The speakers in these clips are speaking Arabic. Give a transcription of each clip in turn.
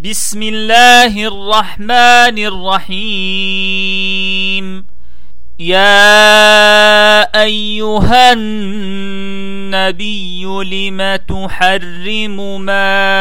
بسم الله الرحمن الرحيم. يا أيها النبي لم تحرم ما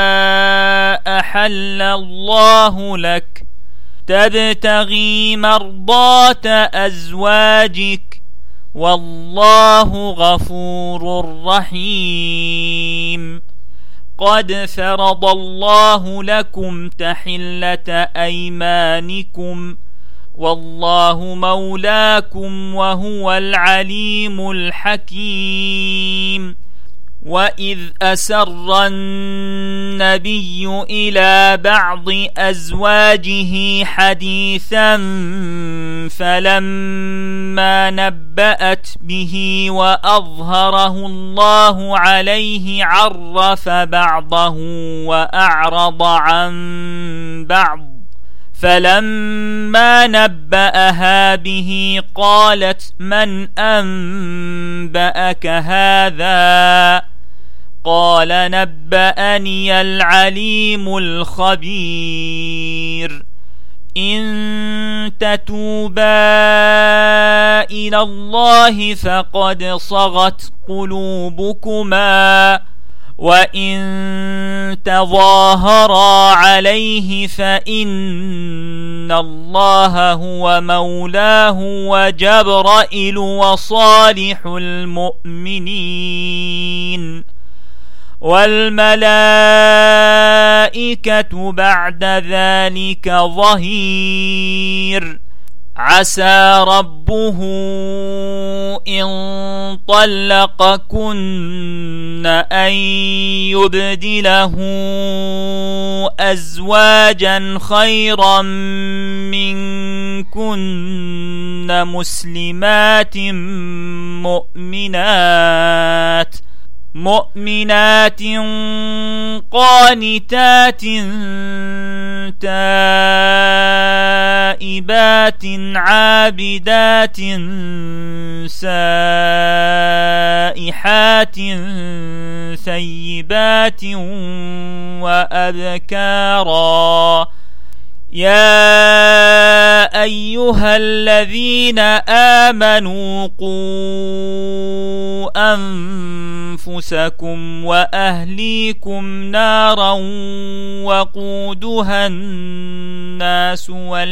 أحل الله لك تبتغي مرضات أزواجك والله غفور رحيم. قد فرض الله لكم تحلة أيمانكم والله مولاكم وهو العليم الحكيم. وإذ أسر النبي إلى بعض أزواجه حديثا فلما نبأت به وأظهره الله عليه عرف بعضه وأعرض عن بعض، فلما نبأها به قالت من أنبأك هذا؟ قال نبأني العليم الخبير. إن تتوبا إلى الله فقد صغت قلوبكما وإن تظاهرا عليه فإن الله هو مولاه وجبرائيل وصالح المؤمنين والملائكة بعد ذلك ظهير. عسى ربه إن طلقكن أن يبدله أزواجا خيرا منكن مسلمات مؤمنات قانتات تائبات عابدات سائحات ثيبات وأبكارا. يا أيها الذين آمنوا قوا أنفسكم وأهليكم نارا وقودها الناس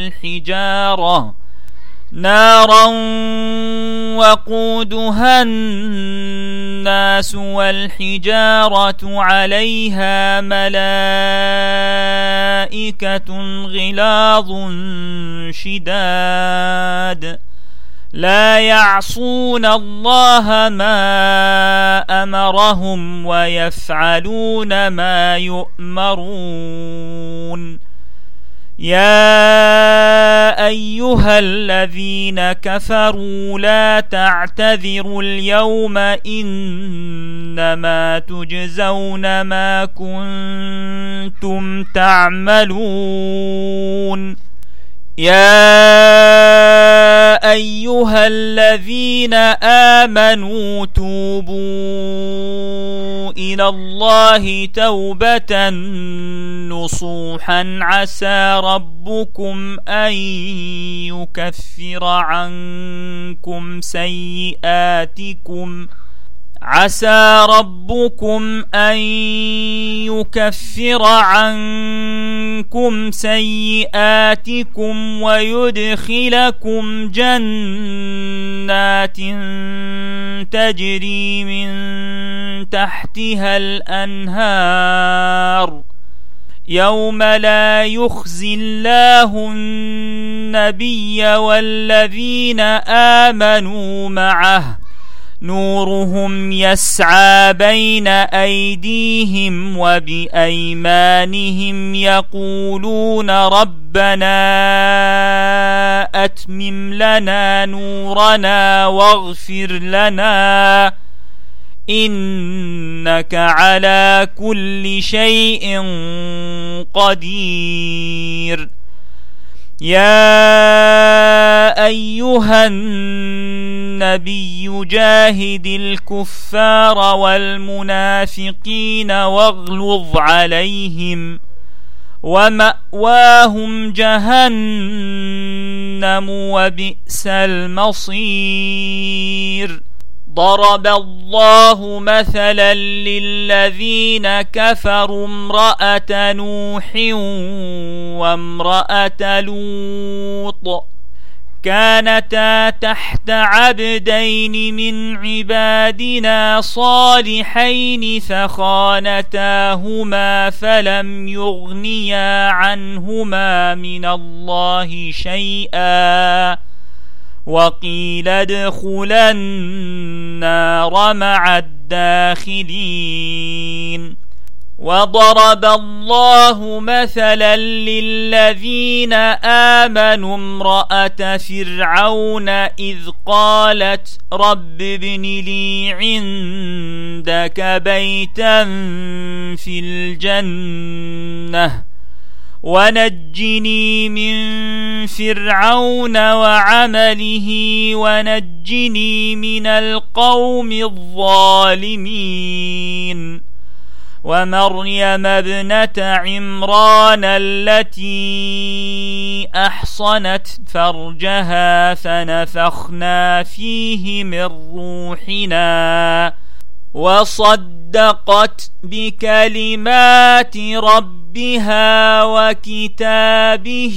والحجارة عليها ملائكة غلاظ شداد لا يعصون الله ما أمرهم ويفعلون ما يؤمرون. يا أيها الذين كفروا لا تعتذروا اليوم إنما تجزون ما كنتم تعملون. يا أيها الذين آمنوا توبوا إلى الله توبة نصوحا عسى ربكم أن يكفر عنكم سيئاتكم ويدخلكم جنات تجري من تحتها الأنهار يوم لا يخزي الله النبي والذين آمنوا معه نورهم يسعى بين أيديهم وبأيمانهم يقولون ربنا أتمم لنا نورنا واغفر لنا إنك على كل شيء قدير. يا أيها النبي جاهد الكفار والمنافقين واغلظ عليهم ومأواهم جهنم وبئس المصير. ضرب الله مثلا للذين كفروا امرأة نوح وامرأة لوط كانتا تحت عبدين من عبادنا صالحين فخانتاهما فلم يغنيا عنهما من الله شيئا وقيل ادخلا النار مع الداخلين. وضرب الله مثلا للذين آمنوا امرأة فرعون إذ قالت رب ابن لي عندك بيتا في الجنة ونجني من فرعون وعمله ونجني من القوم الظالمين. ومريم ابنة عمران التي أحصنت فرجها فنفخنا فيه من روحنا وصدقت بكلمات ربها وكتابه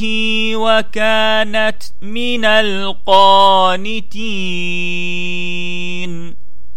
وكانت من القانتين.